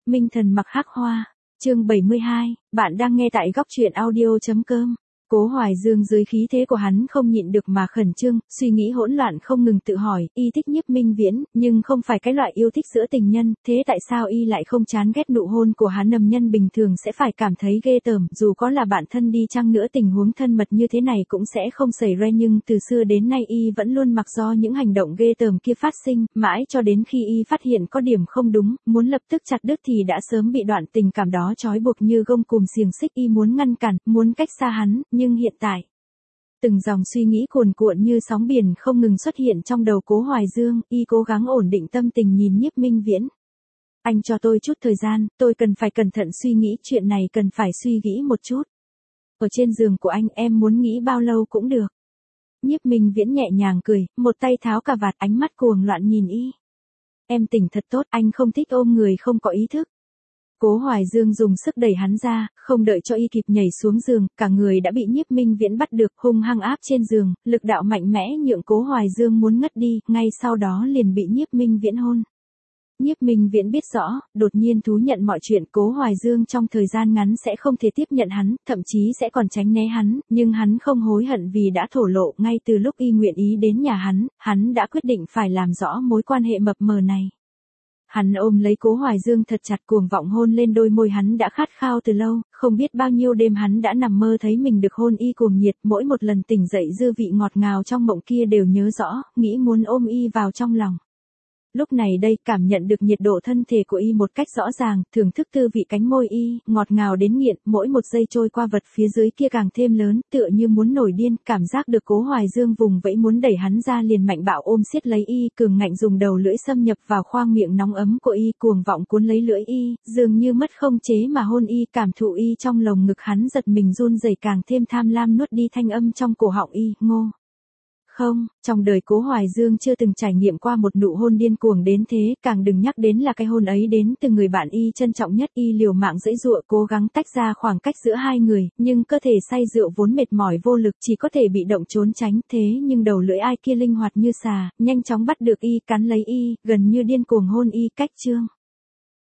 Minh thần mặc hắc hoa. Chương 72, bạn đang nghe tại góc truyện audio.com. Cố Hoài Dương dưới khí thế của hắn không nhịn được mà khẩn trương, suy nghĩ hỗn loạn không ngừng tự hỏi, y thích Nhiếp Minh Viễn, nhưng không phải cái loại yêu thích giữa tình nhân, thế tại sao y lại không chán ghét nụ hôn của hắn? Nầm nhân bình thường sẽ phải cảm thấy ghê tởm, dù có là bạn thân đi chăng nữa tình huống thân mật như thế này cũng sẽ không xảy ra, nhưng từ xưa đến nay y vẫn luôn mặc do những hành động ghê tởm kia phát sinh, mãi cho đến khi y phát hiện có điểm không đúng, muốn lập tức chặt đứt thì đã sớm bị đoạn tình cảm đó trói buộc như gông cùm xiềng xích. Y muốn ngăn cản, muốn cách xa hắn, nhưng hiện tại, từng dòng suy nghĩ cuồn cuộn như sóng biển không ngừng xuất hiện trong đầu Cố Hoài Dương, y cố gắng ổn định tâm tình nhìn Nhiếp Minh Viễn. Anh cho tôi chút thời gian, tôi cần phải cẩn thận suy nghĩ, chuyện này cần phải suy nghĩ một chút. Ở trên giường của anh em muốn nghĩ bao lâu cũng được. Nhiếp Minh Viễn nhẹ nhàng cười, một tay tháo cà vạt, ánh mắt cuồng loạn nhìn y. Em tỉnh thật tốt, anh không thích ôm người không có ý thức. Cố Hoài Dương dùng sức đẩy hắn ra, không đợi cho y kịp nhảy xuống giường, cả người đã bị Nhiếp Minh Viễn bắt được, hung hăng áp trên giường, lực đạo mạnh mẽ nhượng Cố Hoài Dương muốn ngất đi, ngay sau đó liền bị Nhiếp Minh Viễn hôn. Nhiếp Minh Viễn biết rõ, đột nhiên thú nhận mọi chuyện, Cố Hoài Dương trong thời gian ngắn sẽ không thể tiếp nhận hắn, thậm chí sẽ còn tránh né hắn, nhưng hắn không hối hận vì đã thổ lộ, ngay từ lúc y nguyện ý đến nhà hắn đã quyết định phải làm rõ mối quan hệ mập mờ này. Hắn ôm lấy Cố Hoài Dương thật chặt, cuồng vọng hôn lên đôi môi hắn đã khát khao từ lâu, không biết bao nhiêu đêm hắn đã nằm mơ thấy mình được hôn y cuồng nhiệt, mỗi một lần tỉnh dậy dư vị ngọt ngào trong mộng kia đều nhớ rõ, nghĩ muốn ôm y vào trong lòng. Lúc này đây, cảm nhận được nhiệt độ thân thể của y một cách rõ ràng, thưởng thức tư vị cánh môi y, ngọt ngào đến nghiện, mỗi một giây trôi qua vật phía dưới kia càng thêm lớn, tựa như muốn nổi điên, cảm giác được Cố Hoài Dương vùng vẫy muốn đẩy hắn ra liền mạnh bạo ôm siết lấy y, cường ngạnh dùng đầu lưỡi xâm nhập vào khoang miệng nóng ấm của y, cuồng vọng cuốn lấy lưỡi y, dường như mất không chế mà hôn y, cảm thụ y trong lồng ngực hắn giật mình run rẩy, càng thêm tham lam nuốt đi thanh âm trong cổ họng y, ngô. Không, trong đời Cố Hoài Dương chưa từng trải nghiệm qua một nụ hôn điên cuồng đến thế, càng đừng nhắc đến là cái hôn ấy đến từ người bạn y trân trọng nhất. Y liều mạng giãy giụa cố gắng tách ra khoảng cách giữa hai người, nhưng cơ thể say rượu vốn mệt mỏi vô lực chỉ có thể bị động trốn tránh, thế nhưng đầu lưỡi ai kia linh hoạt như xà, nhanh chóng bắt được y, cắn lấy y, gần như điên cuồng hôn y cách chương.